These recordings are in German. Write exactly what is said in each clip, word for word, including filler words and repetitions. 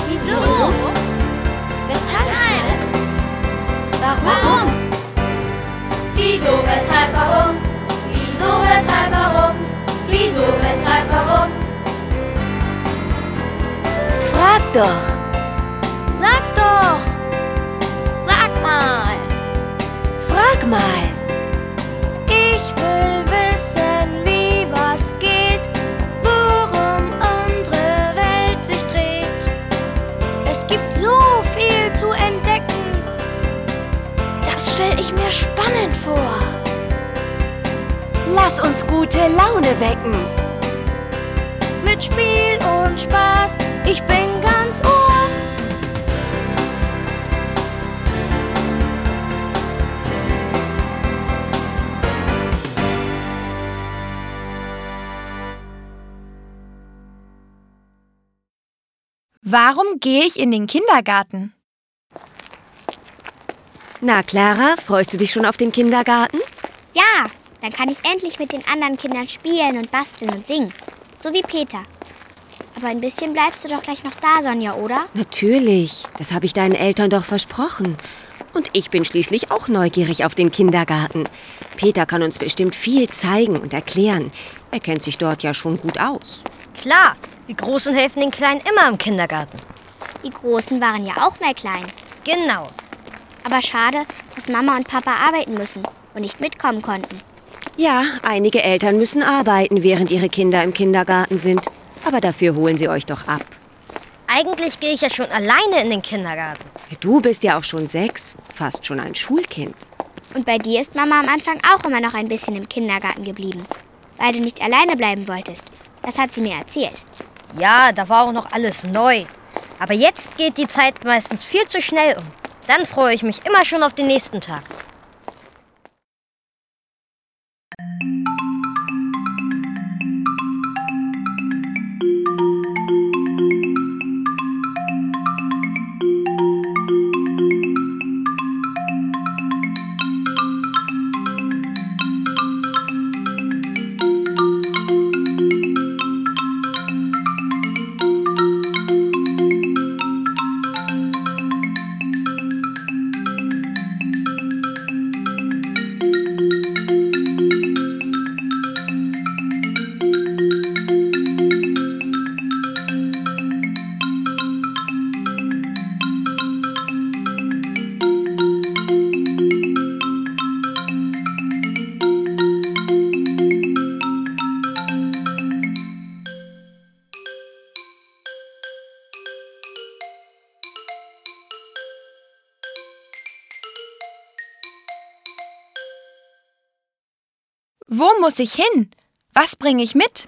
Wieso? Weshalb? Warum? Wieso, weshalb, warum? Wieso, weshalb, warum? Wieso, weshalb, warum? Frag doch! Sag doch! Sag mal! Frag mal! Ich will wissen, wie was geht, worum unsere Welt sich dreht. Es gibt so viel zu entdecken. Das stell ich mir spannend vor. Lass uns gute Laune wecken. Mit Spiel und Spaß, ich bin ganz ohr. Warum gehe ich in den Kindergarten? Na, Clara, freust du dich schon auf den Kindergarten? Ja, dann kann ich endlich mit den anderen Kindern spielen und basteln und singen. So wie Peter. Aber ein bisschen bleibst du doch gleich noch da, Sonja, oder? Natürlich, das habe ich deinen Eltern doch versprochen. Und ich bin schließlich auch neugierig auf den Kindergarten. Peter kann uns bestimmt viel zeigen und erklären. Er kennt sich dort ja schon gut aus. Klar, die Großen helfen den Kleinen immer im Kindergarten. Die Großen waren ja auch mal klein. Genau. Aber schade, dass Mama und Papa arbeiten müssen und nicht mitkommen konnten. Ja, einige Eltern müssen arbeiten, während ihre Kinder im Kindergarten sind. Aber dafür holen sie euch doch ab. Eigentlich gehe ich ja schon alleine in den Kindergarten. Du bist ja auch schon sechs, fast schon ein Schulkind. Und bei dir ist Mama am Anfang auch immer noch ein bisschen im Kindergarten geblieben, weil du nicht alleine bleiben wolltest. Das hat sie mir erzählt. Ja, da war auch noch alles neu. Aber jetzt geht die Zeit meistens viel zu schnell um. Dann freue ich mich immer schon auf den nächsten Tag. Wo muss ich hin? Was bringe ich mit?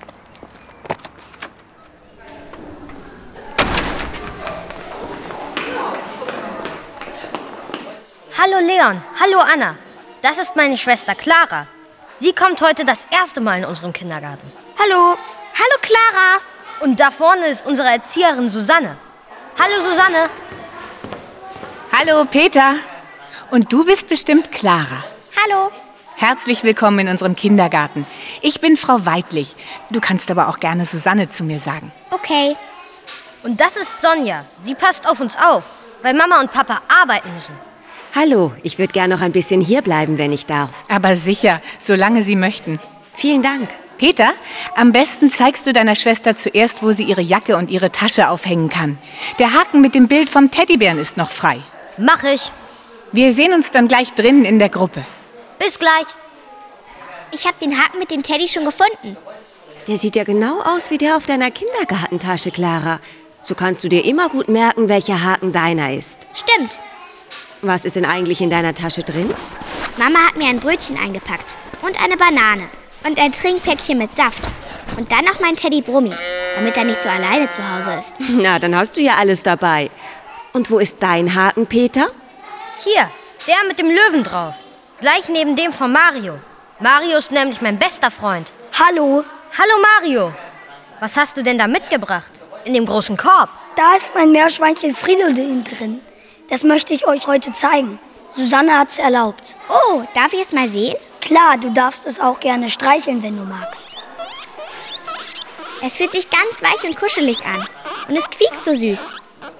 Hallo Leon, hallo Anna. Das ist meine Schwester Clara. Sie kommt heute das erste Mal in unserem Kindergarten. Hallo. Hallo, Clara. Und da vorne ist unsere Erzieherin Susanne. Hallo Susanne. Hallo Peter. Und du bist bestimmt Clara. Hallo. Herzlich willkommen in unserem Kindergarten. Ich bin Frau Weidlich. Du kannst aber auch gerne Susanne zu mir sagen. Okay. Und das ist Sonja. Sie passt auf uns auf, weil Mama und Papa arbeiten müssen. Hallo, ich würde gern noch ein bisschen hierbleiben, wenn ich darf. Aber sicher, solange Sie möchten. Vielen Dank. Peter, am besten zeigst du deiner Schwester zuerst, wo sie ihre Jacke und ihre Tasche aufhängen kann. Der Haken mit dem Bild vom Teddybären ist noch frei. Mach ich. Wir sehen uns dann gleich drinnen in der Gruppe. Bis gleich. Ich habe den Haken mit dem Teddy schon gefunden. Der sieht ja genau aus wie der auf deiner Kindergartentasche, Clara. So kannst du dir immer gut merken, welcher Haken deiner ist. Stimmt. Was ist denn eigentlich in deiner Tasche drin? Mama hat mir ein Brötchen eingepackt und eine Banane und ein Trinkpäckchen mit Saft. Und dann noch mein Teddy Brummi, damit er nicht so alleine zu Hause ist. Na, dann hast du ja alles dabei. Und wo ist dein Haken, Peter? Hier, der mit dem Löwen drauf. Gleich neben dem von Mario. Mario ist nämlich mein bester Freund. Hallo. Hallo Mario. Was hast du denn da mitgebracht? In dem großen Korb? Da ist mein Meerschweinchen Fridolin drin. Das möchte ich euch heute zeigen. Susanne hat's erlaubt. Oh, darf ich es mal sehen? Klar, du darfst es auch gerne streicheln, wenn du magst. Es fühlt sich ganz weich und kuschelig an. Und es quiekt so süß.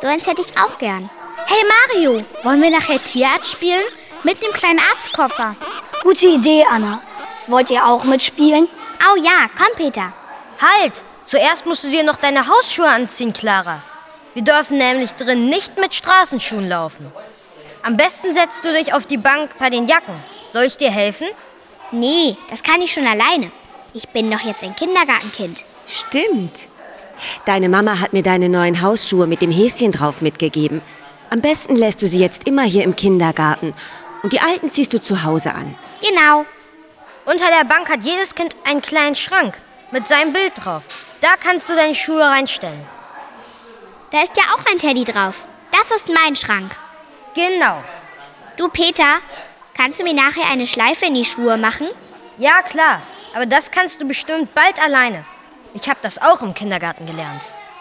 So eins hätte ich auch gern. Hey Mario, wollen wir nachher Tierarzt spielen? Mit dem kleinen Arztkoffer. Gute Idee, Anna. Wollt ihr auch mitspielen? Oh ja, komm Peter. Halt! Zuerst musst du dir noch deine Hausschuhe anziehen, Clara. Wir dürfen nämlich drin nicht mit Straßenschuhen laufen. Am besten setzt du dich auf die Bank bei den Jacken. Soll ich dir helfen? Nee, das kann ich schon alleine. Ich bin doch jetzt ein Kindergartenkind. Stimmt. Deine Mama hat mir deine neuen Hausschuhe mit dem Häschen drauf mitgegeben. Am besten lässt du sie jetzt immer hier im Kindergarten. Und die alten ziehst du zu Hause an. Genau. Unter der Bank hat jedes Kind einen kleinen Schrank mit seinem Bild drauf. Da kannst du deine Schuhe reinstellen. Da ist ja auch ein Teddy drauf. Das ist mein Schrank. Genau. Du, Peter, kannst du mir nachher eine Schleife in die Schuhe machen? Ja, klar. Aber das kannst du bestimmt bald alleine. Ich habe das auch im Kindergarten gelernt.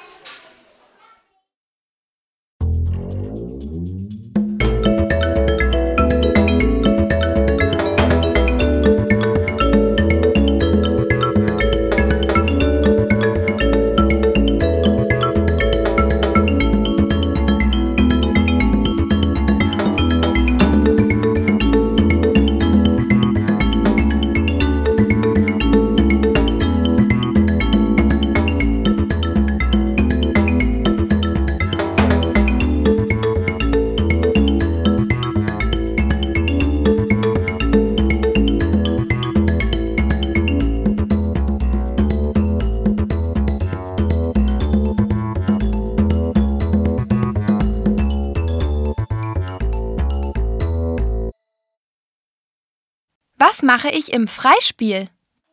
Was mache ich im Freispiel?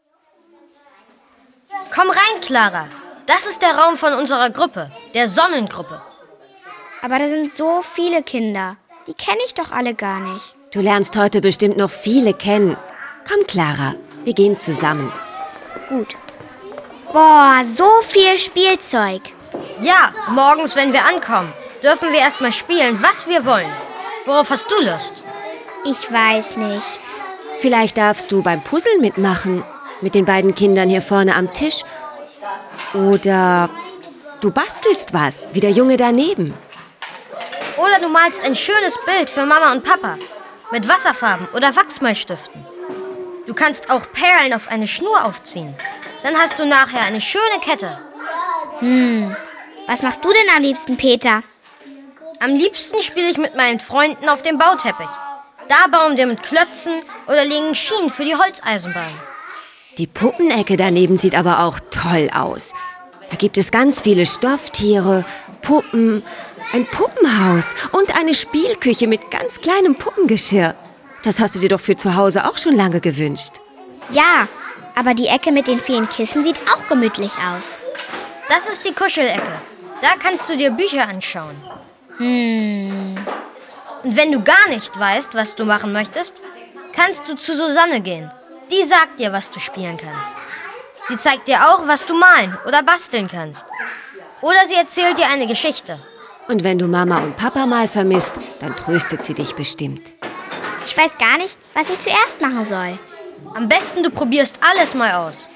Komm rein, Clara. Das ist der Raum von unserer Gruppe, der Sonnengruppe. Aber da sind so viele Kinder. Die kenne ich doch alle gar nicht. Du lernst heute bestimmt noch viele kennen. Komm, Clara, wir gehen zusammen. Gut. Boah, so viel Spielzeug. Ja, morgens, wenn wir ankommen, dürfen wir erst mal spielen, was wir wollen. Worauf hast du Lust? Ich weiß nicht. Vielleicht darfst du beim Puzzeln mitmachen, mit den beiden Kindern hier vorne am Tisch. Oder du bastelst was, wie der Junge daneben. Oder du malst ein schönes Bild für Mama und Papa, mit Wasserfarben oder Wachsmalstiften. Du kannst auch Perlen auf eine Schnur aufziehen. Dann hast du nachher eine schöne Kette. Hm, was machst du denn am liebsten, Peter? Am liebsten spiele ich mit meinen Freunden auf dem Bauteppich. Da bauen wir mit Klötzen oder legen Schienen für die Holzeisenbahn. Die Puppenecke daneben sieht aber auch toll aus. Da gibt es ganz viele Stofftiere, Puppen, ein Puppenhaus und eine Spielküche mit ganz kleinem Puppengeschirr. Das hast du dir doch für zu Hause auch schon lange gewünscht. Ja, aber die Ecke mit den vielen Kissen sieht auch gemütlich aus. Das ist die Kuschelecke. Da kannst du dir Bücher anschauen. Hm. Und wenn du gar nicht weißt, was du machen möchtest, kannst du zu Susanne gehen. Die sagt dir, was du spielen kannst. Sie zeigt dir auch, was du malen oder basteln kannst. Oder sie erzählt dir eine Geschichte. Und wenn du Mama und Papa mal vermisst, dann tröstet sie dich bestimmt. Ich weiß gar nicht, was ich zuerst machen soll. Am besten, du probierst alles mal aus.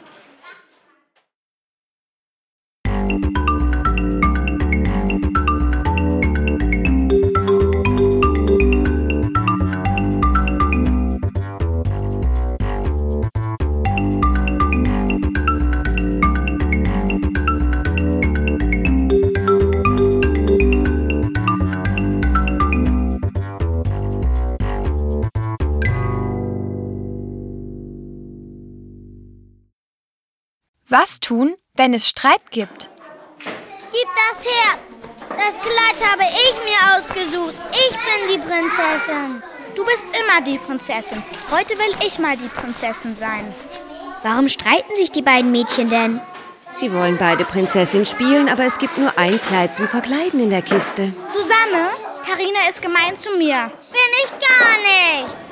Was tun, wenn es Streit gibt? Gib das her! Das Kleid habe ich mir ausgesucht. Ich bin die Prinzessin. Du bist immer die Prinzessin. Heute will ich mal die Prinzessin sein. Warum streiten sich die beiden Mädchen denn? Sie wollen beide Prinzessin spielen, aber es gibt nur ein Kleid zum Verkleiden in der Kiste. Susanne, Carina ist gemein zu mir. Bin ich gar nicht.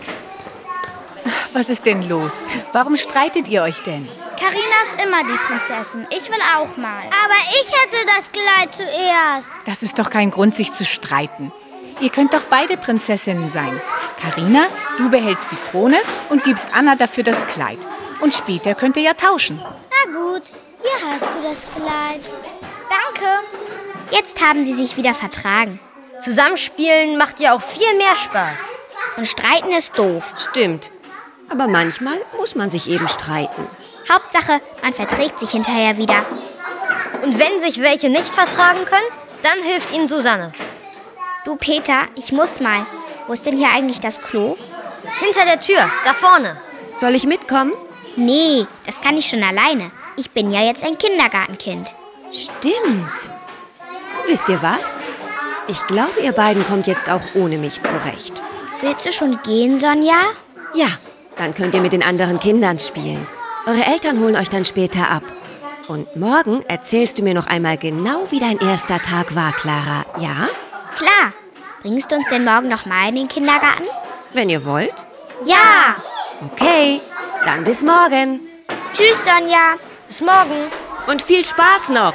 Was ist denn los? Warum streitet ihr euch denn? Carina ist immer die Prinzessin. Ich will auch mal. Aber ich hätte das Kleid zuerst. Das ist doch kein Grund, sich zu streiten. Ihr könnt doch beide Prinzessinnen sein. Carina, du behältst die Krone und gibst Anna dafür das Kleid. Und später könnt ihr ja tauschen. Na gut, hier hast du das Kleid. Danke. Jetzt haben sie sich wieder vertragen. Zusammenspielen macht ja auch viel mehr Spaß. Und streiten ist doof. Stimmt. Aber manchmal muss man sich eben streiten. Hauptsache, man verträgt sich hinterher wieder. Und wenn sich welche nicht vertragen können, dann hilft ihnen Susanne. Du, Peter, ich muss mal. Wo ist denn hier eigentlich das Klo? Hinter der Tür, da vorne. Soll ich mitkommen? Nee, das kann ich schon alleine. Ich bin ja jetzt ein Kindergartenkind. Stimmt. Wisst ihr was? Ich glaube, ihr beiden kommt jetzt auch ohne mich zurecht. Willst du schon gehen, Sonja? Ja, dann könnt ihr mit den anderen Kindern spielen. Eure Eltern holen euch dann später ab. Und morgen erzählst du mir noch einmal genau, wie dein erster Tag war, Clara, ja? Klar. Bringst du uns denn morgen noch mal in den Kindergarten? Wenn ihr wollt. Ja. Okay, dann bis morgen. Tschüss, Sonja. Bis morgen. Und viel Spaß noch.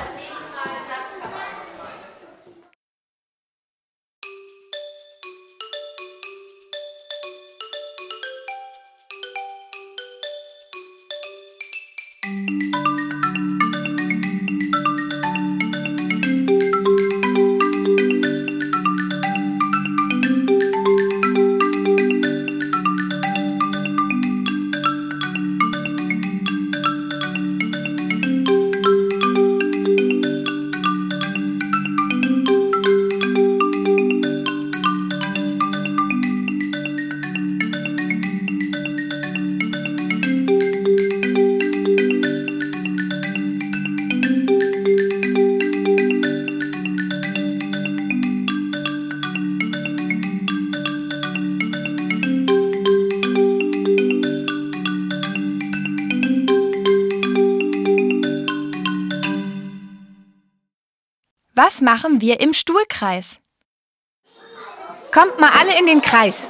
Was machen wir im Stuhlkreis? Kommt mal alle in den Kreis.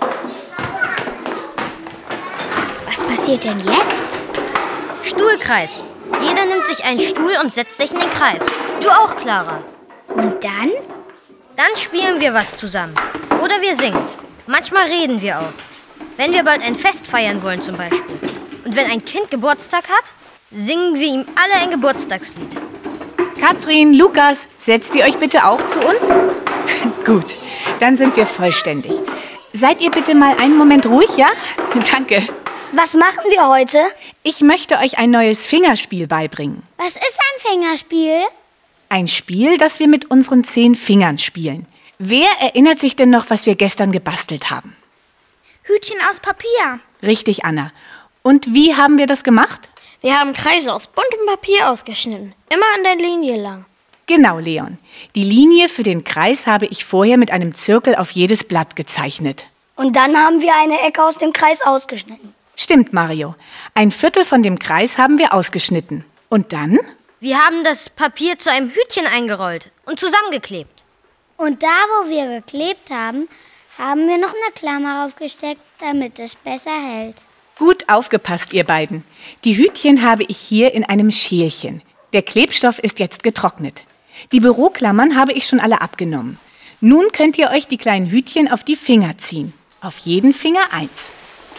Was passiert denn jetzt? Stuhlkreis. Jeder nimmt sich einen Stuhl und setzt sich in den Kreis. Du auch, Clara. Und dann? Dann spielen wir was zusammen. Oder wir singen. Manchmal reden wir auch. Wenn wir bald ein Fest feiern wollen zum Beispiel. Und wenn ein Kind Geburtstag hat, singen wir ihm alle ein Geburtstagslied. Katrin, Lukas, setzt ihr euch bitte auch zu uns? Gut, dann sind wir vollständig. Seid ihr bitte mal einen Moment ruhig, ja? Danke. Was machen wir heute? Ich möchte euch ein neues Fingerspiel beibringen. Was ist ein Fingerspiel? Ein Spiel, das wir mit unseren zehn Fingern spielen. Wer erinnert sich denn noch, was wir gestern gebastelt haben? Hütchen aus Papier. Richtig, Anna. Und wie haben wir das gemacht? Wir haben Kreise aus buntem Papier ausgeschnitten. Immer an der Linie lang. Genau, Leon. Die Linie für den Kreis habe ich vorher mit einem Zirkel auf jedes Blatt gezeichnet. Und dann haben wir eine Ecke aus dem Kreis ausgeschnitten. Stimmt, Mario. Ein Viertel von dem Kreis haben wir ausgeschnitten. Und dann? Wir haben das Papier zu einem Hütchen eingerollt und zusammengeklebt. Und da, wo wir geklebt haben, haben wir noch eine Klammer aufgesteckt, damit es besser hält. Gut aufgepasst, ihr beiden. Die Hütchen habe ich hier in einem Schälchen. Der Klebstoff ist jetzt getrocknet. Die Büroklammern habe ich schon alle abgenommen. Nun könnt ihr euch die kleinen Hütchen auf die Finger ziehen. Auf jeden Finger eins.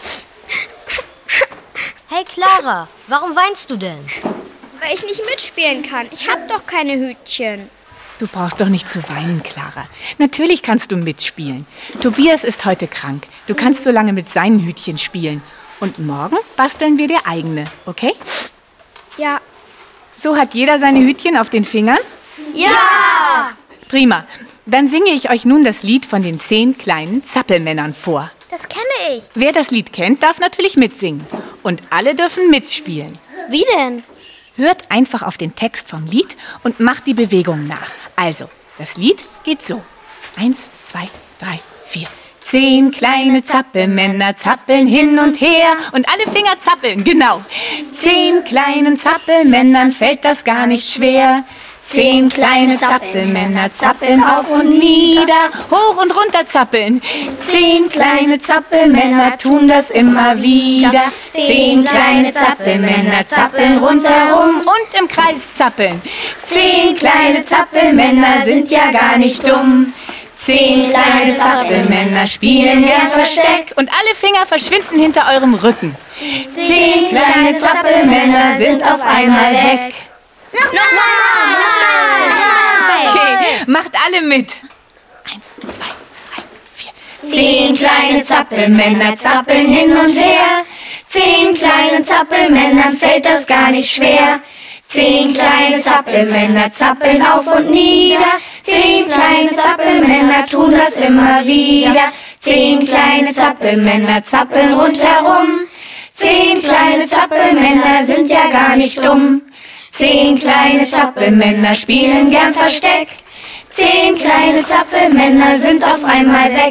Hey Clara, warum weinst du denn? Weil ich nicht mitspielen kann. Ich habe doch keine Hütchen. Du brauchst doch nicht zu weinen, Clara. Natürlich kannst du mitspielen. Tobias ist heute krank. Du kannst so lange mit seinen Hütchen spielen. Und morgen basteln wir dir eigene, okay? Ja. So hat jeder seine Hütchen auf den Fingern? Ja! Prima. Dann singe ich euch nun das Lied von den zehn kleinen Zappelmännern vor. Das kenne ich. Wer das Lied kennt, darf natürlich mitsingen. Und alle dürfen mitspielen. Wie denn? Hört einfach auf den Text vom Lied und macht die Bewegung nach. Also, das Lied geht so. Eins, zwei, drei, vier. Zehn kleine Zappelmänner zappeln hin und her und alle Finger zappeln, genau. Zehn kleinen Zappelmännern fällt das gar nicht schwer. Zehn kleine Zappelmänner zappeln auf und nieder, hoch und runter zappeln. Zehn kleine Zappelmänner tun das immer wieder. Zehn kleine Zappelmänner zappeln rundherum und im Kreis zappeln. Zehn kleine Zappelmänner sind ja gar nicht dumm. Zehn kleine Zappelmänner spielen gern Versteck und alle Finger verschwinden hinter eurem Rücken. Zehn kleine Zappelmänner sind auf einmal weg. Nochmal! Okay, Macht alle mit. Eins, zwei, drei, vier. Zehn kleine Zappelmänner zappeln hin und her. Zehn kleinen Zappelmännern fällt das gar nicht schwer. Zehn kleine Zappelmänner zappeln auf und nieder. Zehn kleine Zappelmänner tun das immer wieder. Zehn kleine Zappelmänner zappeln rundherum. Zehn kleine Zappelmänner sind ja gar nicht dumm. Zehn kleine Zappelmänner spielen gern Versteck. Zehn kleine Zappelmänner sind auf einmal weg.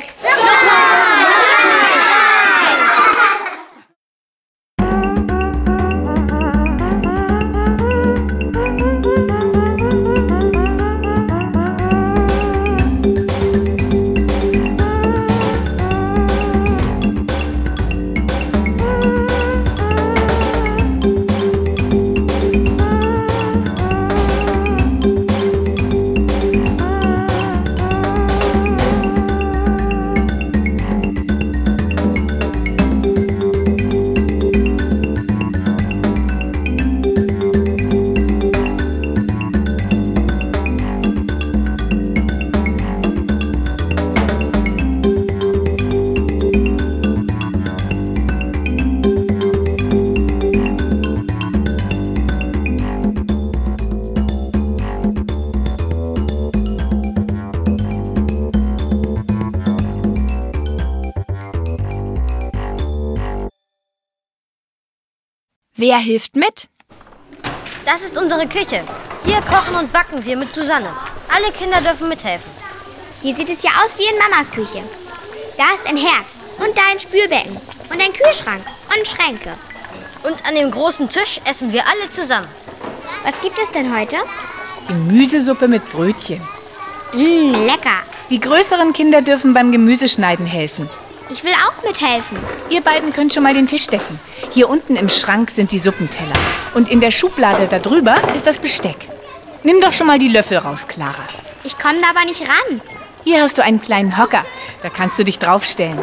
Wer hilft mit? Das ist unsere Küche. Hier kochen und backen wir mit Susanne. Alle Kinder dürfen mithelfen. Hier sieht es ja aus wie in Mamas Küche. Da ist ein Herd und da ein Spülbecken und ein Kühlschrank und Schränke. Und an dem großen Tisch essen wir alle zusammen. Was gibt es denn heute? Gemüsesuppe mit Brötchen. Mmm, lecker. Die größeren Kinder dürfen beim Gemüseschneiden helfen. Ich will auch mithelfen. Ihr beiden könnt schon mal den Tisch decken. Hier unten im Schrank sind die Suppenteller. Und in der Schublade da drüber ist das Besteck. Nimm doch schon mal die Löffel raus, Clara. Ich komme da aber nicht ran. Hier hast du einen kleinen Hocker. Da kannst du dich draufstellen.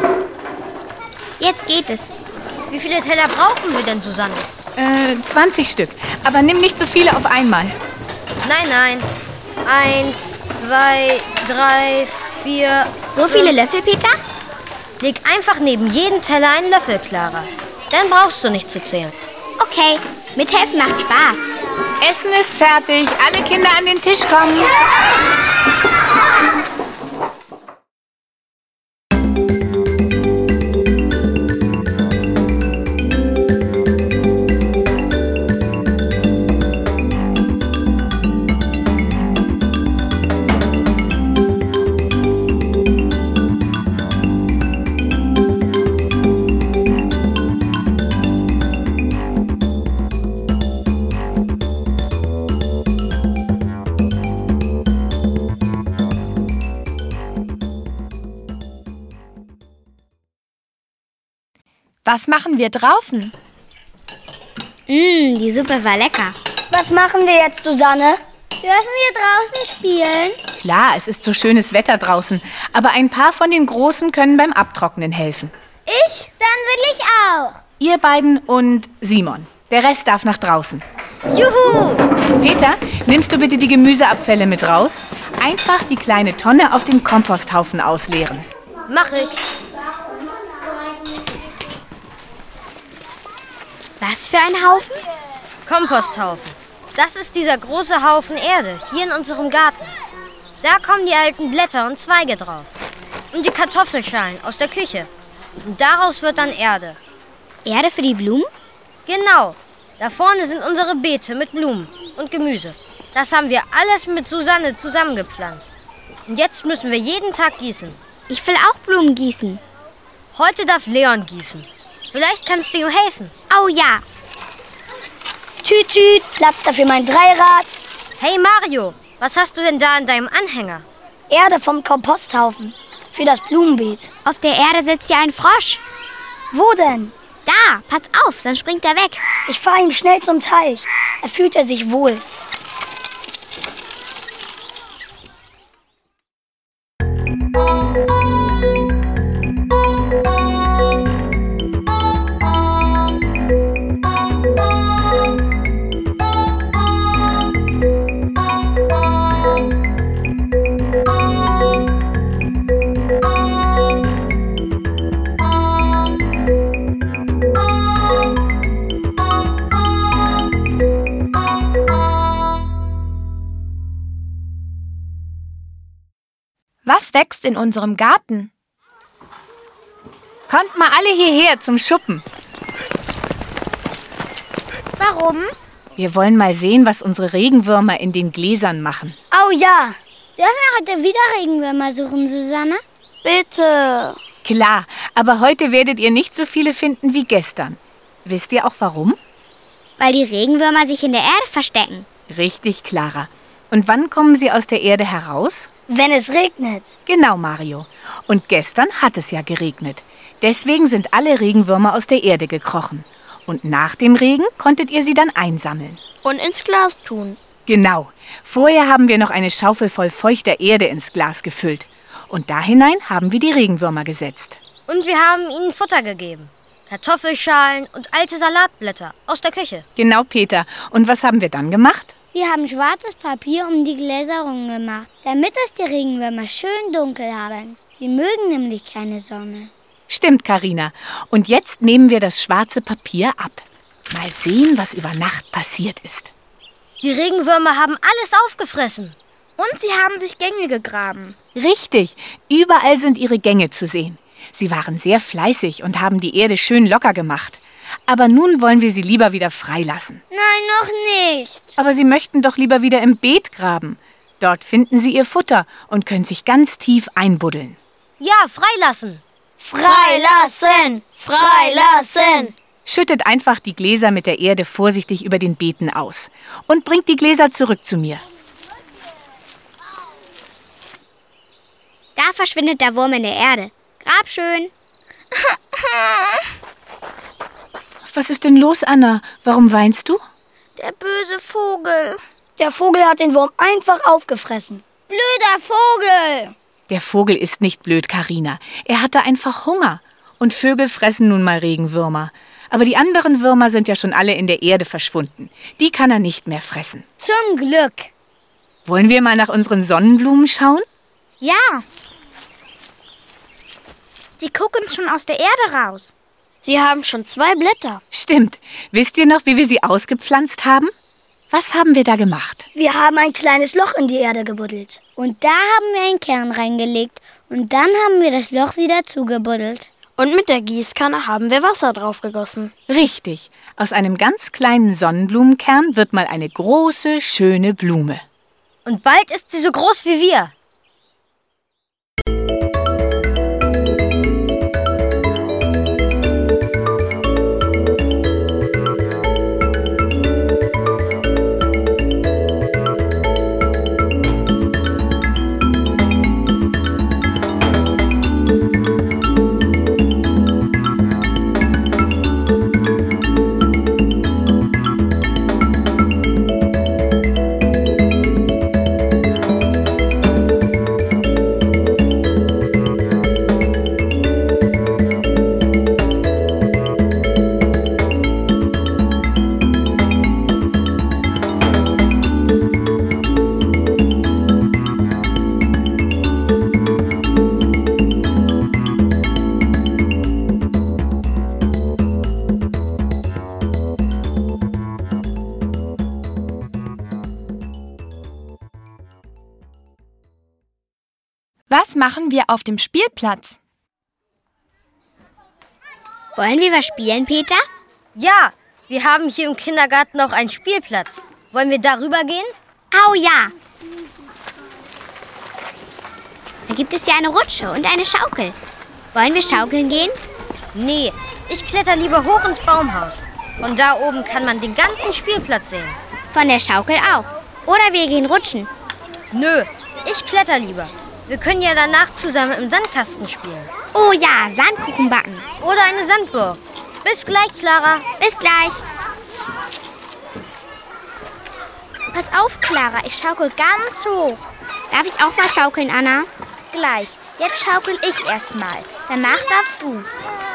Jetzt geht es. Wie viele Teller brauchen wir denn, Susanne? Äh, zwanzig Stück. Aber nimm nicht so viele auf einmal. Nein, nein. Eins, zwei, drei, vier... So viele Löffel, Peter? Leg einfach neben jeden Teller einen Löffel, Clara. Dann brauchst du nicht zu zählen. Okay, mithelfen macht Spaß. Essen ist fertig. Alle Kinder an den Tisch kommen. Was machen wir draußen? Mmm, die Suppe war lecker. Was machen wir jetzt, Susanne? Dürfen wir draußen spielen? Klar, es ist so schönes Wetter draußen. Aber ein paar von den Großen können beim Abtrocknen helfen. Ich? Dann will ich auch. Ihr beiden und Simon. Der Rest darf nach draußen. Juhu! Peter, nimmst du bitte die Gemüseabfälle mit raus? Einfach die kleine Tonne auf dem Komposthaufen ausleeren. Mach ich. Was für ein Haufen? Komposthaufen. Das ist dieser große Haufen Erde hier in unserem Garten. Da kommen die alten Blätter und Zweige drauf. Und die Kartoffelschalen aus der Küche. Und daraus wird dann Erde. Erde für die Blumen? Genau. Da vorne sind unsere Beete mit Blumen und Gemüse. Das haben wir alles mit Susanne zusammengepflanzt. Und jetzt müssen wir jeden Tag gießen. Ich will auch Blumen gießen. Heute darf Leon gießen. Vielleicht kannst du ihm helfen. Oh ja. Tüt, tüt, Platz dafür mein Dreirad. Hey Mario, was hast du denn da in deinem Anhänger? Erde vom Komposthaufen für das Blumenbeet. Auf der Erde sitzt ja ein Frosch. Wo denn? Da, pass auf, sonst springt er weg. Ich fahre ihm schnell zum Teich. Da fühlt er sich wohl. Was wächst in unserem Garten? Kommt mal alle hierher zum Schuppen. Warum? Wir wollen mal sehen, was unsere Regenwürmer in den Gläsern machen. Oh ja. Dürfen wir heute wieder Regenwürmer suchen, Susanne? Bitte. Klar, aber heute werdet ihr nicht so viele finden wie gestern. Wisst ihr auch warum? Weil die Regenwürmer sich in der Erde verstecken. Richtig, Clara. Und wann kommen sie aus der Erde heraus? Wenn es regnet. Genau, Mario. Und gestern hat es ja geregnet. Deswegen sind alle Regenwürmer aus der Erde gekrochen. Und nach dem Regen konntet ihr sie dann einsammeln. Und ins Glas tun. Genau. Vorher haben wir noch eine Schaufel voll feuchter Erde ins Glas gefüllt. Und da hinein haben wir die Regenwürmer gesetzt. Und wir haben ihnen Futter gegeben. Kartoffelschalen und alte Salatblätter aus der Küche. Genau, Peter. Und was haben wir dann gemacht? Wir haben schwarzes Papier um die Gläser rum gemacht, damit es die Regenwürmer schön dunkel haben. Sie mögen nämlich keine Sonne. Stimmt, Carina. Und jetzt nehmen wir das schwarze Papier ab. Mal sehen, was über Nacht passiert ist. Die Regenwürmer haben alles aufgefressen. Und sie haben sich Gänge gegraben. Richtig. Überall sind ihre Gänge zu sehen. Sie waren sehr fleißig und haben die Erde schön locker gemacht. Aber nun wollen wir sie lieber wieder freilassen. Nein, noch nicht. Aber sie möchten doch lieber wieder im Beet graben. Dort finden sie ihr Futter und können sich ganz tief einbuddeln. Ja, freilassen. Freilassen! Freilassen! Schüttet einfach die Gläser mit der Erde vorsichtig über den Beeten aus. Und bringt die Gläser zurück zu mir. Da verschwindet der Wurm in der Erde. Grab schön. Was ist denn los, Anna? Warum weinst du? Der böse Vogel. Der Vogel hat den Wurm einfach aufgefressen. Blöder Vogel. Der Vogel ist nicht blöd, Carina. Er hatte einfach Hunger. Und Vögel fressen nun mal Regenwürmer. Aber die anderen Würmer sind ja schon alle in der Erde verschwunden. Die kann er nicht mehr fressen. Zum Glück. Wollen wir mal nach unseren Sonnenblumen schauen? Ja. Die gucken schon aus der Erde raus. Sie haben schon zwei Blätter. Stimmt. Wisst ihr noch, wie wir sie ausgepflanzt haben? Was haben wir da gemacht? Wir haben ein kleines Loch in die Erde gebuddelt. Und da haben wir einen Kern reingelegt. Und dann haben wir das Loch wieder zugebuddelt. Und mit der Gießkanne haben wir Wasser drauf gegossen. Richtig. Aus einem ganz kleinen Sonnenblumenkern wird mal eine große, schöne Blume. Und bald ist sie so groß wie wir. Was machen wir auf dem Spielplatz? Wollen wir was spielen, Peter? Ja, wir haben hier im Kindergarten auch einen Spielplatz. Wollen wir darüber gehen? Oh ja. Da gibt es ja eine Rutsche und eine Schaukel. Wollen wir schaukeln gehen? Nee, ich kletter lieber hoch ins Baumhaus. Von da oben kann man den ganzen Spielplatz sehen. Von der Schaukel auch. Oder wir gehen rutschen. Nö, ich kletter lieber. Wir können ja danach zusammen im Sandkasten spielen. Oh ja, Sandkuchen backen. Oder eine Sandburg. Bis gleich, Clara. Bis gleich. Pass auf, Clara, ich schaukel ganz hoch. Darf ich auch mal schaukeln, Anna? Gleich. Jetzt schaukel ich erst mal. Danach darfst du.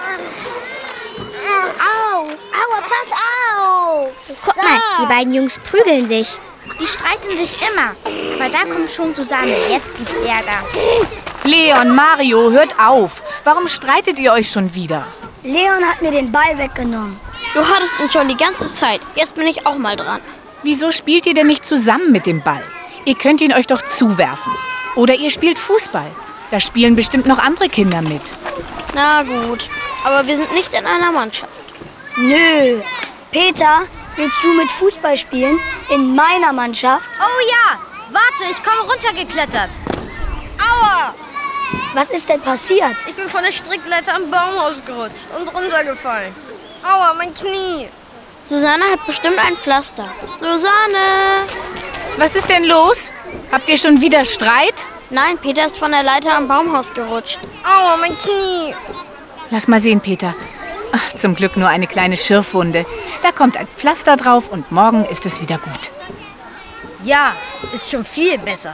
Au, aua, pass auf. Guck mal, die beiden Jungs prügeln sich. Die streiten sich immer. Aber da kommt schon Susanne. Jetzt gibt's Ärger. Leon, Mario, hört auf. Warum streitet ihr euch schon wieder? Leon hat mir den Ball weggenommen. Du hattest ihn schon die ganze Zeit. Jetzt bin ich auch mal dran. Wieso spielt ihr denn nicht zusammen mit dem Ball? Ihr könnt ihn euch doch zuwerfen. Oder ihr spielt Fußball. Da spielen bestimmt noch andere Kinder mit. Na gut, aber wir sind nicht in einer Mannschaft. Nö. Peter, willst du mit Fußball spielen? In meiner Mannschaft? Oh ja! Warte, ich komme runtergeklettert. Aua! Was ist denn passiert? Ich bin von der Strickleiter am Baumhaus gerutscht und runtergefallen. Aua, mein Knie. Susanne hat bestimmt ein Pflaster. Susanne! Was ist denn los? Habt ihr schon wieder Streit? Nein, Peter ist von der Leiter am Baumhaus gerutscht. Aua, mein Knie. Lass mal sehen, Peter. Ach, zum Glück nur eine kleine Schürfwunde. Da kommt ein Pflaster drauf und morgen ist es wieder gut. Ja, ist schon viel besser.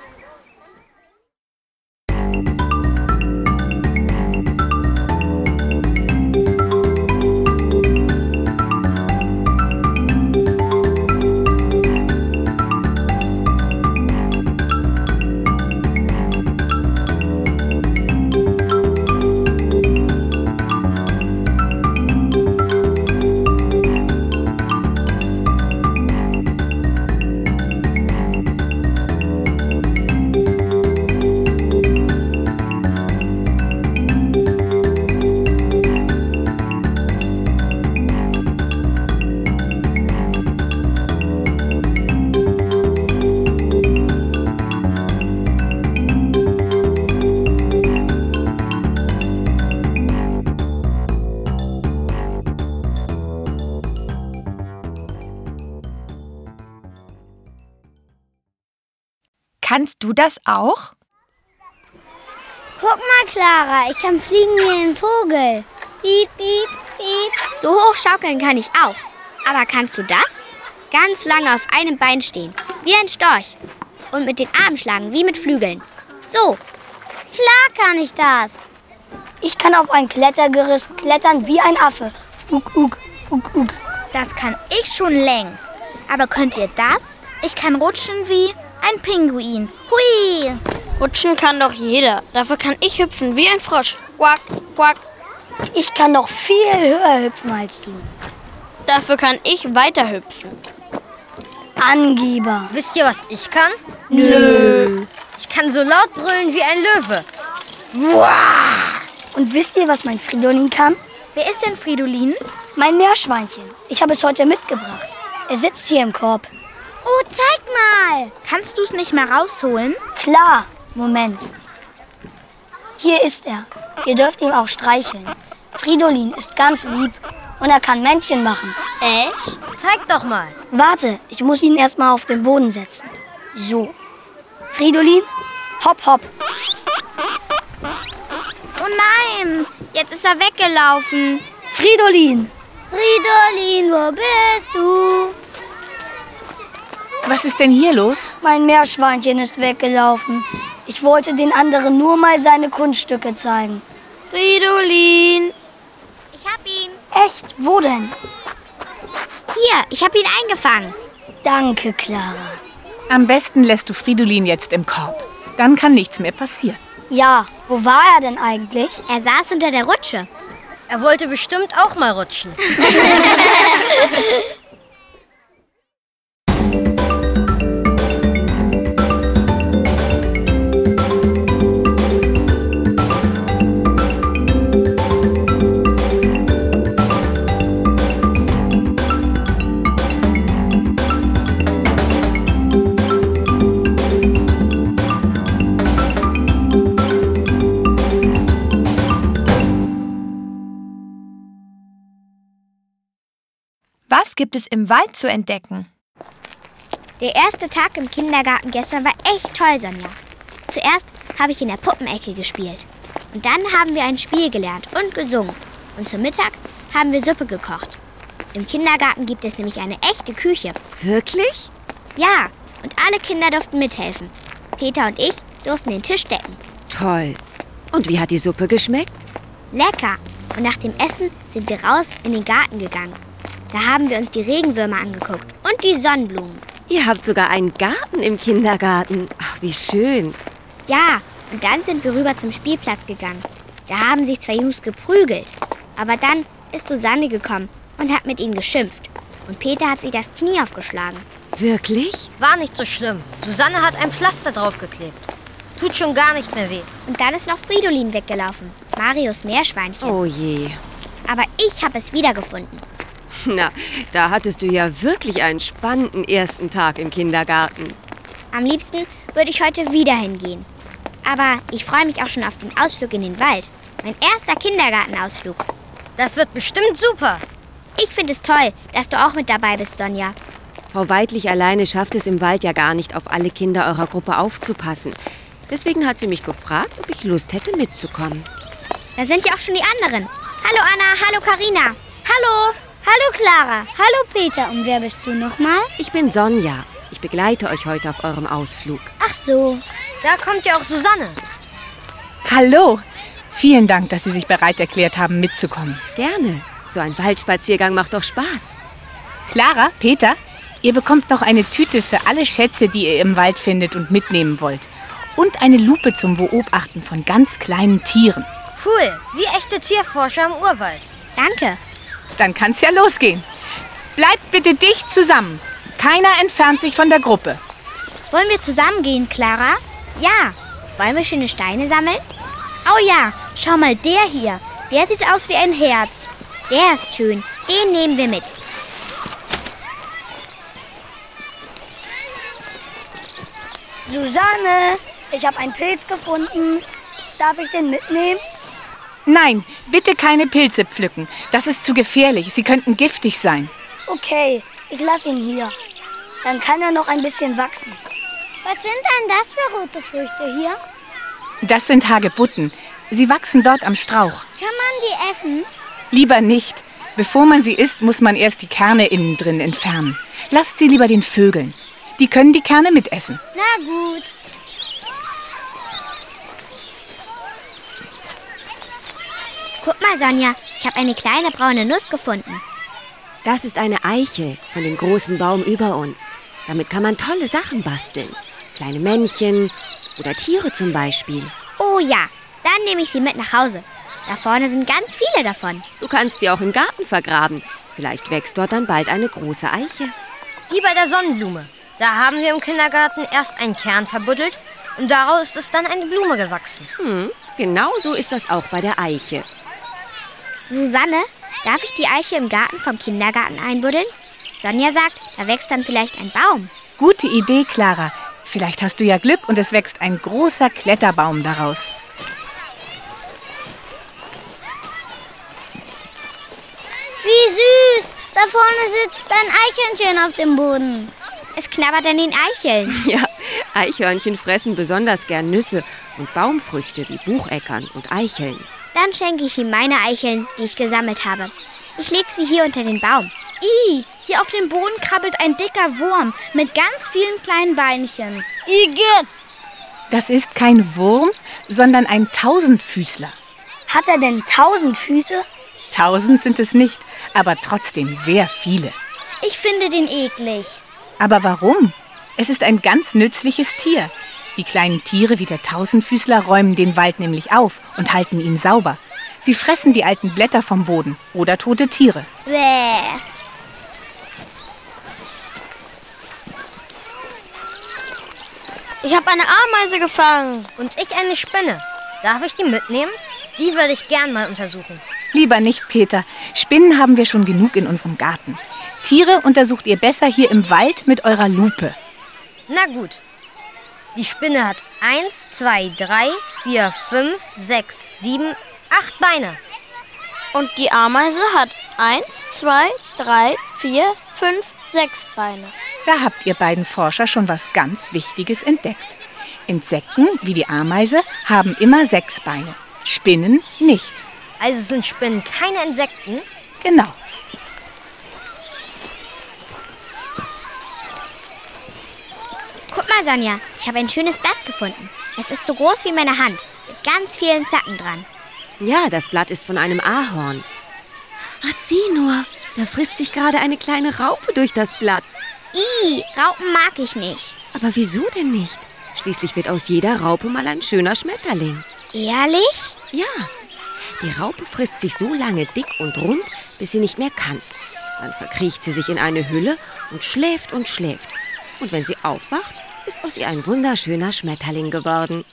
Kannst du das auch? Guck mal, Clara, ich kann fliegen wie ein Vogel. Piep, piep, piep. So hoch schaukeln kann ich auch. Aber kannst du das? Ganz lange auf einem Bein stehen, wie ein Storch. Und mit den Armen schlagen, wie mit Flügeln. So. Klar kann ich das. Ich kann auf ein Klettergerüst klettern wie ein Affe. Uk, uk, uk, uk. Das kann ich schon längst. Aber könnt ihr das? Ich kann rutschen wie ein Pinguin. Hui! Rutschen kann doch jeder. Dafür kann ich hüpfen wie ein Frosch. Quack, quack. Ich kann noch viel höher hüpfen als du. Dafür kann ich weiter hüpfen. Angeber. Wisst ihr, was ich kann? Nö. Ich kann so laut brüllen wie ein Löwe. Und wisst ihr, was mein Fridolin kann? Wer ist denn Fridolin? Mein Meerschweinchen. Ich habe es heute mitgebracht. Er sitzt hier im Korb. Oh, zeig mal. Kannst du es nicht mal rausholen? Klar. Moment. Hier ist er. Ihr dürft ihn auch streicheln. Fridolin ist ganz lieb und er kann Männchen machen. Echt? Zeig doch mal. Warte, ich muss ihn erst mal auf den Boden setzen. So. Fridolin, hopp, hopp. Oh nein, jetzt ist er weggelaufen. Fridolin. Fridolin, wo bist du? Was ist denn hier los? Mein Meerschweinchen ist weggelaufen. Ich wollte den anderen nur mal seine Kunststücke zeigen. Fridolin. Ich hab ihn. Echt? Wo denn? Hier, ich hab ihn eingefangen. Danke, Clara. Am besten lässt du Fridolin jetzt im Korb. Dann kann nichts mehr passieren. Ja, wo war er denn eigentlich? Er saß unter der Rutsche. Er wollte bestimmt auch mal rutschen. Was gibt es im Wald zu entdecken? Der erste Tag im Kindergarten gestern war echt toll, Sonja. Zuerst habe ich in der Puppenecke gespielt. Und dann haben wir ein Spiel gelernt und gesungen. Und zum Mittag haben wir Suppe gekocht. Im Kindergarten gibt es nämlich eine echte Küche. Wirklich? Ja, und alle Kinder durften mithelfen. Peter und ich durften den Tisch decken. Toll. Und wie hat die Suppe geschmeckt? Lecker. Und nach dem Essen sind wir raus in den Garten gegangen. Da haben wir uns die Regenwürmer angeguckt und die Sonnenblumen. Ihr habt sogar einen Garten im Kindergarten. Ach, wie schön. Ja, und dann sind wir rüber zum Spielplatz gegangen. Da haben sich zwei Jungs geprügelt. Aber dann ist Susanne gekommen und hat mit ihnen geschimpft. Und Peter hat sich das Knie aufgeschlagen. Wirklich? War nicht so schlimm. Susanne hat ein Pflaster draufgeklebt. Tut schon gar nicht mehr weh. Und dann ist noch Fridolin weggelaufen. Marios Meerschweinchen. Oh je. Aber ich habe es wiedergefunden. Na, da hattest du ja wirklich einen spannenden ersten Tag im Kindergarten. Am liebsten würde ich heute wieder hingehen. Aber ich freue mich auch schon auf den Ausflug in den Wald. Mein erster Kindergartenausflug. Das wird bestimmt super. Ich finde es toll, dass du auch mit dabei bist, Sonja. Frau Weidlich alleine schafft es im Wald ja gar nicht, auf alle Kinder eurer Gruppe aufzupassen. Deswegen hat sie mich gefragt, ob ich Lust hätte, mitzukommen. Da sind ja auch schon die anderen. Hallo Anna, hallo Karina. Hallo. Hallo Clara. Hallo Peter. Und wer bist du nochmal? Ich bin Sonja. Ich begleite euch heute auf eurem Ausflug. Ach so. Da kommt ja auch Susanne. Hallo. Vielen Dank, dass Sie sich bereit erklärt haben, mitzukommen. Gerne. So ein Waldspaziergang macht doch Spaß. Clara, Peter, ihr bekommt noch eine Tüte für alle Schätze, die ihr im Wald findet und mitnehmen wollt. Und eine Lupe zum Beobachten von ganz kleinen Tieren. Cool, wie echte Tierforscher im Urwald. Danke. Dann kann's ja losgehen. Bleibt bitte dicht zusammen. Keiner entfernt sich von der Gruppe. Wollen wir zusammen gehen, Clara? Ja. Wollen wir schöne Steine sammeln? Oh ja, schau mal, der hier. Der sieht aus wie ein Herz. Der ist schön. Den nehmen wir mit. Susanne, ich habe einen Pilz gefunden. Darf ich den mitnehmen? Nein, bitte keine Pilze pflücken. Das ist zu gefährlich. Sie könnten giftig sein. Okay, ich lasse ihn hier. Dann kann er noch ein bisschen wachsen. Was sind denn das für rote Früchte hier? Das sind Hagebutten. Sie wachsen dort am Strauch. Kann man die essen? Lieber nicht. Bevor man sie isst, muss man erst die Kerne innen drin entfernen. Lasst sie lieber den Vögeln. Die können die Kerne mitessen. Na gut. Guck mal, Sonja, ich habe eine kleine braune Nuss gefunden. Das ist eine Eiche von dem großen Baum über uns. Damit kann man tolle Sachen basteln. Kleine Männchen oder Tiere zum Beispiel. Oh ja, dann nehme ich sie mit nach Hause. Da vorne sind ganz viele davon. Du kannst sie auch im Garten vergraben. Vielleicht wächst dort dann bald eine große Eiche. Wie bei der Sonnenblume. Da haben wir im Kindergarten erst einen Kern verbuddelt und daraus ist dann eine Blume gewachsen. Hm, genau so ist das auch bei der Eiche. Susanne, darf ich die Eiche im Garten vom Kindergarten einbuddeln? Sonja sagt, da wächst dann vielleicht ein Baum. Gute Idee, Clara. Vielleicht hast du ja Glück und es wächst ein großer Kletterbaum daraus. Wie süß! Da vorne sitzt ein Eichhörnchen auf dem Boden. Es knabbert an den Eicheln. Ja, Eichhörnchen fressen besonders gern Nüsse und Baumfrüchte wie Bucheckern und Eicheln. Dann schenke ich ihm meine Eicheln, die ich gesammelt habe. Ich lege sie hier unter den Baum. Ih, hier auf dem Boden krabbelt ein dicker Wurm mit ganz vielen kleinen Beinchen. Igitt! Das ist kein Wurm, sondern ein Tausendfüßler. Hat er denn tausend Füße? Tausend sind es nicht, aber trotzdem sehr viele. Ich finde den eklig. Aber warum? Es ist ein ganz nützliches Tier. Die kleinen Tiere wie der Tausendfüßler räumen den Wald nämlich auf und halten ihn sauber. Sie fressen die alten Blätter vom Boden oder tote Tiere. Bäh. Ich habe eine Ameise gefangen. Und ich eine Spinne. Darf ich die mitnehmen? Die würde ich gern mal untersuchen. Lieber nicht, Peter. Spinnen haben wir schon genug in unserem Garten. Tiere untersucht ihr besser hier im Wald mit eurer Lupe. Na gut. Die Spinne hat eins, zwei, drei, vier, fünf, sechs, sieben, acht Beine. Und die Ameise hat eins, zwei, drei, vier, fünf, sechs Beine. Da habt ihr beiden Forscher schon was ganz Wichtiges entdeckt. Insekten, wie die Ameise, haben immer sechs Beine. Spinnen nicht. Also sind Spinnen keine Insekten? Genau. Guck mal, Sonja, ich habe ein schönes Blatt gefunden. Es ist so groß wie meine Hand, mit ganz vielen Zacken dran. Ja, das Blatt ist von einem Ahorn. Ach, sieh nur, da frisst sich gerade eine kleine Raupe durch das Blatt. Ih, Raupen mag ich nicht. Aber wieso denn nicht? Schließlich wird aus jeder Raupe mal ein schöner Schmetterling. Ehrlich? Ja, die Raupe frisst sich so lange dick und rund, bis sie nicht mehr kann. Dann verkriecht sie sich in eine Hülle und schläft und schläft. Und wenn sie aufwacht, ist aus ihr ein wunderschöner Schmetterling geworden.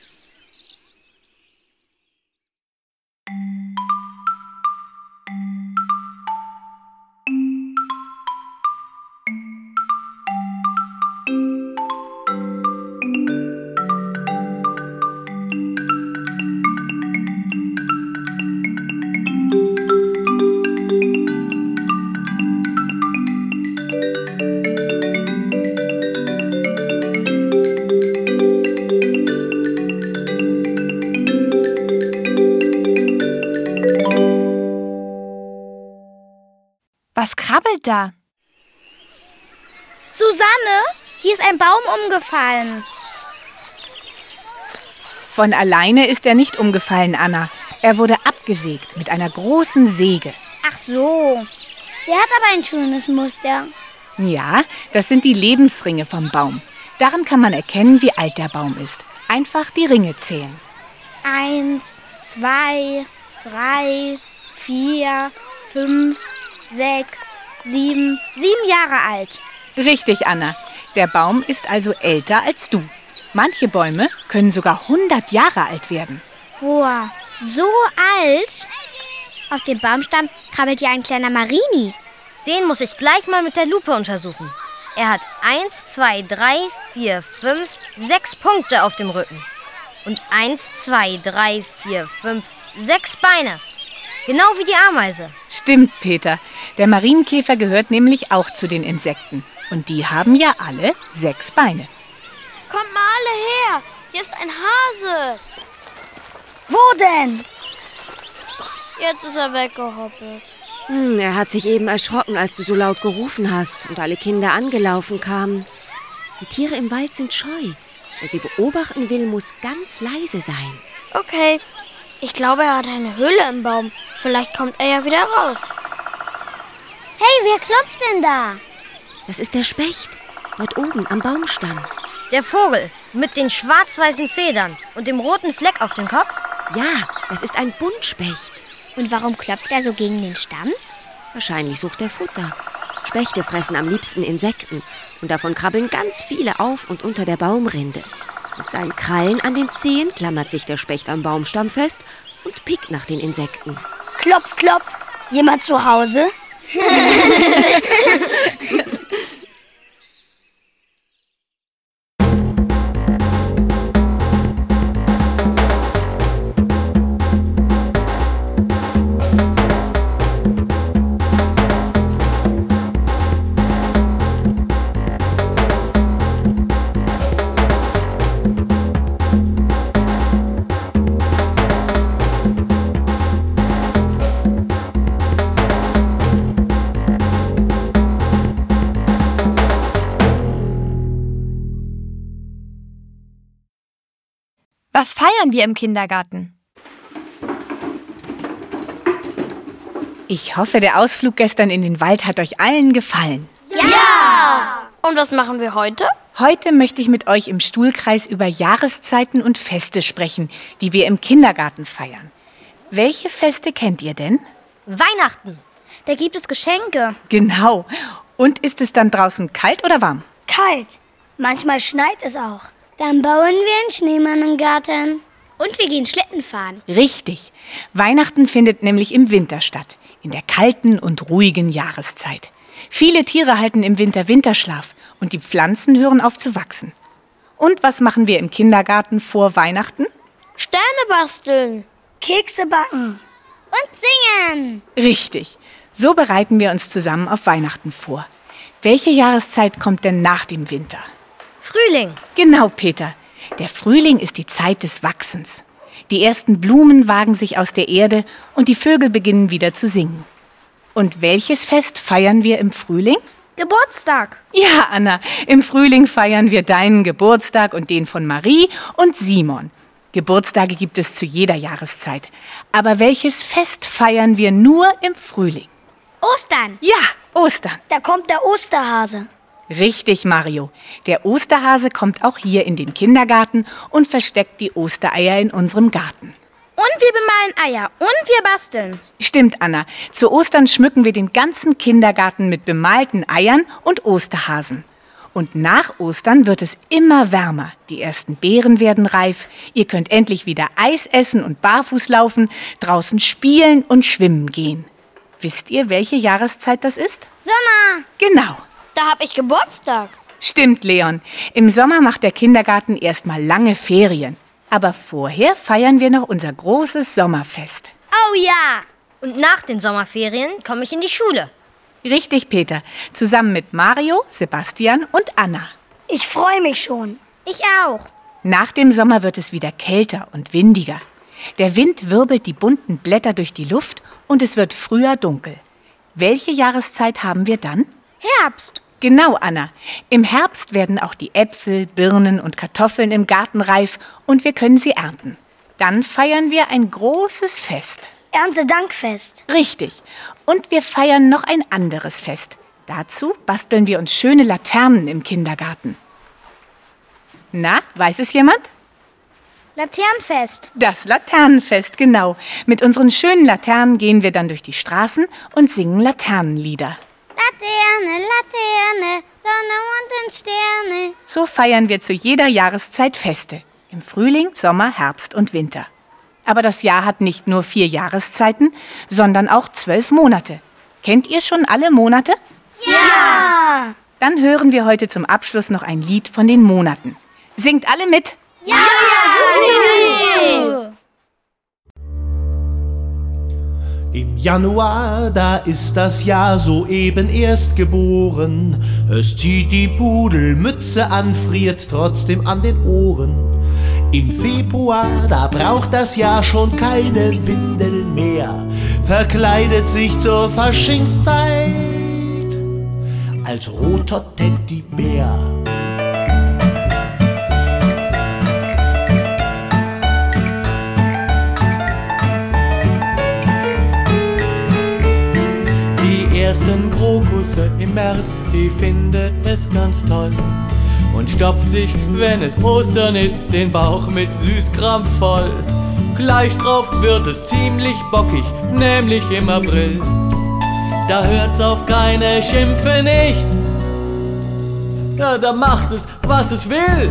Was krabbelt da? Susanne, hier ist ein Baum umgefallen. Von alleine ist er nicht umgefallen, Anna. Er wurde abgesägt mit einer großen Säge. Ach so. Der hat aber ein schönes Muster. Ja, das sind die Lebensringe vom Baum. Daran kann man erkennen, wie alt der Baum ist. Einfach die Ringe zählen. Eins, zwei, drei, vier, fünf, sechs, sieben, sieben Jahre alt. Richtig, Anna. Der Baum ist also älter als du. Manche Bäume können sogar hundert Jahre alt werden. Boah, so alt? Auf dem Baumstamm krabbelt ja ein kleiner Marini. Den muss ich gleich mal mit der Lupe untersuchen. Er hat eins, zwei, drei, vier, fünf, sechs Punkte auf dem Rücken. Und eins, zwei, drei, vier, fünf, sechs Beine. Genau wie die Ameise. Stimmt, Peter. Der Marienkäfer gehört nämlich auch zu den Insekten. Und die haben ja alle sechs Beine. Kommt mal alle her. Hier ist ein Hase. Wo denn? Jetzt ist er weggehoppelt. Hm, er hat sich eben erschrocken, als du so laut gerufen hast und alle Kinder angelaufen kamen. Die Tiere im Wald sind scheu. Wer sie beobachten will, muss ganz leise sein. Okay. Ich glaube, er hat eine Höhle im Baum. Vielleicht kommt er ja wieder raus. Hey, wer klopft denn da? Das ist der Specht, dort oben am Baumstamm. Der Vogel mit den schwarz-weißen Federn und dem roten Fleck auf dem Kopf? Ja, das ist ein Buntspecht. Und warum klopft er so gegen den Stamm? Wahrscheinlich sucht er Futter. Spechte fressen am liebsten Insekten und davon krabbeln ganz viele auf und unter der Baumrinde. Mit seinen Krallen an den Zehen klammert sich der Specht am Baumstamm fest und pickt nach den Insekten. Klopf, klopf. Jemand zu Hause? Was feiern wir im Kindergarten? Ich hoffe, der Ausflug gestern in den Wald hat euch allen gefallen. Ja! Und was machen wir heute? Heute möchte ich mit euch im Stuhlkreis über Jahreszeiten und Feste sprechen, die wir im Kindergarten feiern. Welche Feste kennt ihr denn? Weihnachten. Da gibt es Geschenke. Genau. Und ist es dann draußen kalt oder warm? Kalt. Manchmal schneit es auch. Dann bauen wir einen Schneemann im Garten. Und wir gehen Schlitten fahren. Richtig. Weihnachten findet nämlich im Winter statt, in der kalten und ruhigen Jahreszeit. Viele Tiere halten im Winter Winterschlaf und die Pflanzen hören auf zu wachsen. Und was machen wir im Kindergarten vor Weihnachten? Sterne basteln. Kekse backen. Und singen. Richtig. So bereiten wir uns zusammen auf Weihnachten vor. Welche Jahreszeit kommt denn nach dem Winter? Frühling. Genau, Peter. Der Frühling ist die Zeit des Wachsens. Die ersten Blumen wagen sich aus der Erde und die Vögel beginnen wieder zu singen. Und welches Fest feiern wir im Frühling? Geburtstag. Ja, Anna, im Frühling feiern wir deinen Geburtstag und den von Marie und Simon. Geburtstage gibt es zu jeder Jahreszeit. Aber welches Fest feiern wir nur im Frühling? Ostern. Ja, Ostern. Da kommt der Osterhase. Richtig, Mario. Der Osterhase kommt auch hier in den Kindergarten und versteckt die Ostereier in unserem Garten. Und wir bemalen Eier und wir basteln. Stimmt, Anna. Zu Ostern schmücken wir den ganzen Kindergarten mit bemalten Eiern und Osterhasen. Und nach Ostern wird es immer wärmer. Die ersten Beeren werden reif. Ihr könnt endlich wieder Eis essen und barfuß laufen, draußen spielen und schwimmen gehen. Wisst ihr, welche Jahreszeit das ist? Sommer! Genau. Da hab ich Geburtstag. Stimmt, Leon. Im Sommer macht der Kindergarten erstmal lange Ferien. Aber vorher feiern wir noch unser großes Sommerfest. Oh ja! Und nach den Sommerferien komme ich in die Schule. Richtig, Peter. Zusammen mit Mario, Sebastian und Anna. Ich freue mich schon. Ich auch. Nach dem Sommer wird es wieder kälter und windiger. Der Wind wirbelt die bunten Blätter durch die Luft und es wird früher dunkel. Welche Jahreszeit haben wir dann? Herbst. Genau, Anna. Im Herbst werden auch die Äpfel, Birnen und Kartoffeln im Garten reif und wir können sie ernten. Dann feiern wir ein großes Fest. Erntedankfest. Richtig. Und wir feiern noch ein anderes Fest. Dazu basteln wir uns schöne Laternen im Kindergarten. Na, weiß es jemand? Laternenfest. Das Laternenfest, genau. Mit unseren schönen Laternen gehen wir dann durch die Straßen und singen Laternenlieder. Laterne, Laterne, Sonne, Mond und Sterne. So feiern wir zu jeder Jahreszeit Feste. Im Frühling, Sommer, Herbst und Winter. Aber das Jahr hat nicht nur vier Jahreszeiten, sondern auch zwölf Monate. Kennt ihr schon alle Monate? Ja! Dann hören wir heute zum Abschluss noch ein Lied von den Monaten. Singt alle mit! Ja! Ja, Im Januar, da ist das Jahr soeben erst geboren. Es zieht die Pudelmütze an, friert trotzdem an den Ohren. Im Februar, da braucht das Jahr schon keine Windeln mehr, verkleidet sich zur Faschingszeit als roter Teddybär. Die ersten Krokusse im März, die findet es ganz toll und stopft sich, wenn es Ostern ist, den Bauch mit Süßkram voll. Gleich drauf wird es ziemlich bockig, nämlich im April. Da hört's auf keine Schimpfe nicht. Ja, da macht es, was es will.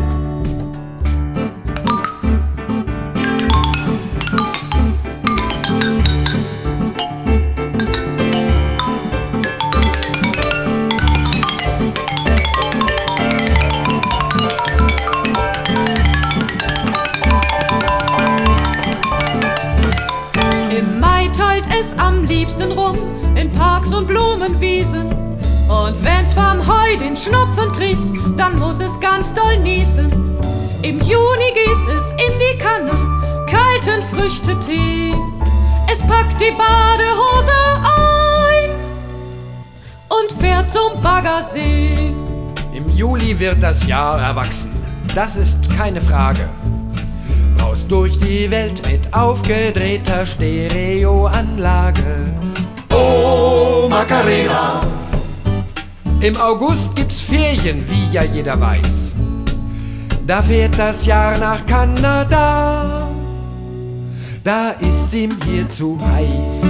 In Parks und Blumenwiesen. Und wenn's vom Heu den Schnupfen kriegt, dann muss es ganz doll niesen. Im Juni gießt es in die Kanne kalten Früchtetee. Es packt die Badehose ein und fährt zum Baggersee. Im Juli wird das Jahr erwachsen, das ist keine Frage. Braust durch die Welt mit aufgedrehter Stereoanlage. Oh, Macarena! Im August gibt's Ferien, wie ja jeder weiß. Da fährt das Jahr nach Kanada. Da ist's ihm hier zu heiß.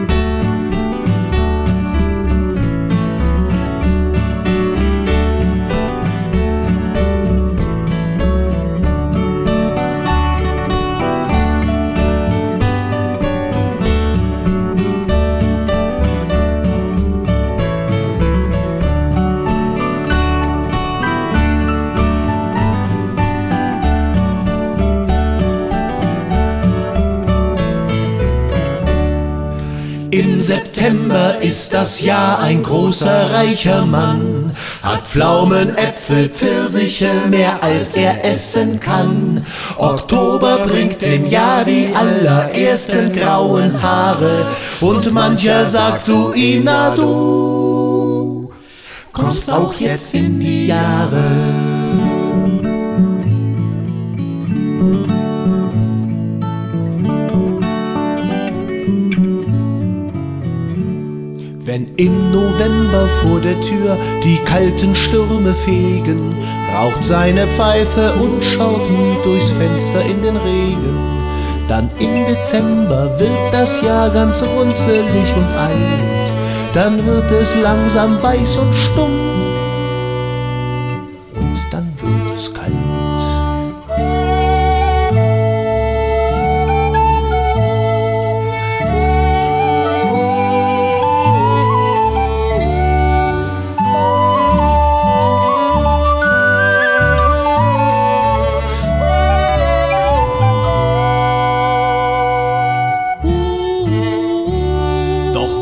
Im September ist das Jahr ein großer, reicher Mann, hat Pflaumen, Äpfel, Pfirsiche, mehr als er essen kann. Oktober bringt dem Jahr die allerersten grauen Haare und mancher sagt zu ihm, na du kommst auch jetzt in die Jahre. Wenn im November vor der Tür die kalten Stürme fegen, raucht seine Pfeife und schaut müd durchs Fenster in den Regen. Dann im Dezember wird das Jahr ganz runzelig und alt, dann wird es langsam weiß und stumm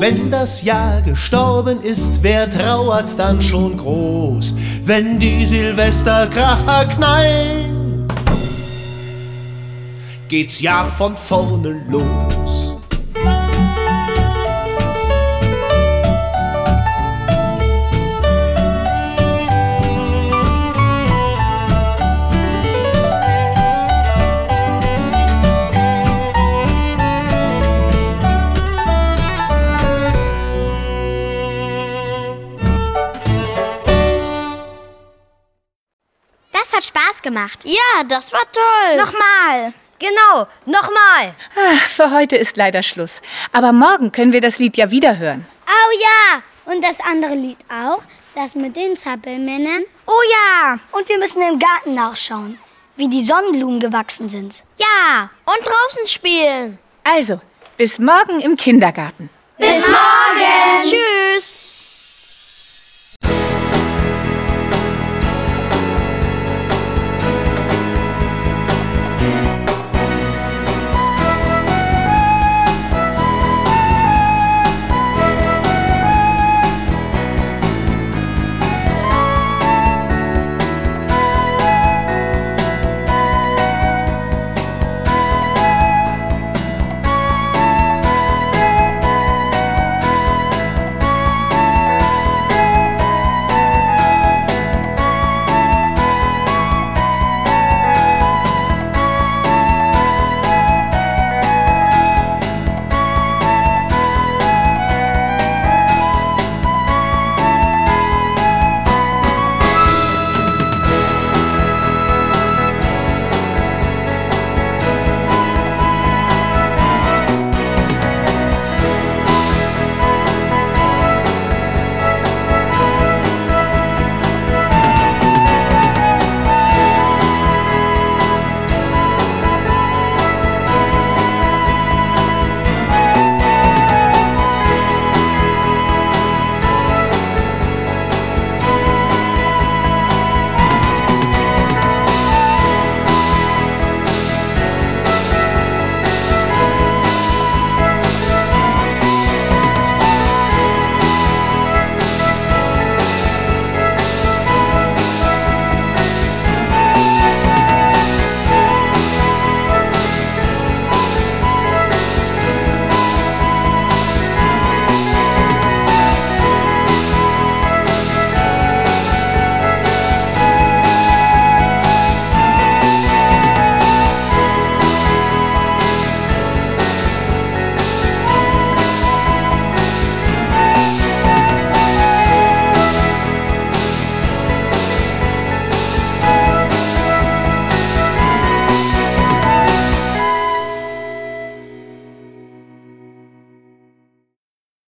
wenn das Jahr gestorben ist, wer trauert dann schon groß, wenn die Silvesterkracher knallen, geht's Jahr von vorne los. Das hat Spaß gemacht. Ja, das war toll. Nochmal. Genau, nochmal. Ah, für heute ist leider Schluss. Aber morgen können wir das Lied ja wieder hören. Oh ja. Und das andere Lied auch, das mit den Zappelmännern. Oh ja. Und wir müssen im Garten nachschauen, wie die Sonnenblumen gewachsen sind. Ja, und draußen spielen. Also, bis morgen im Kindergarten. Bis morgen. Tschüss.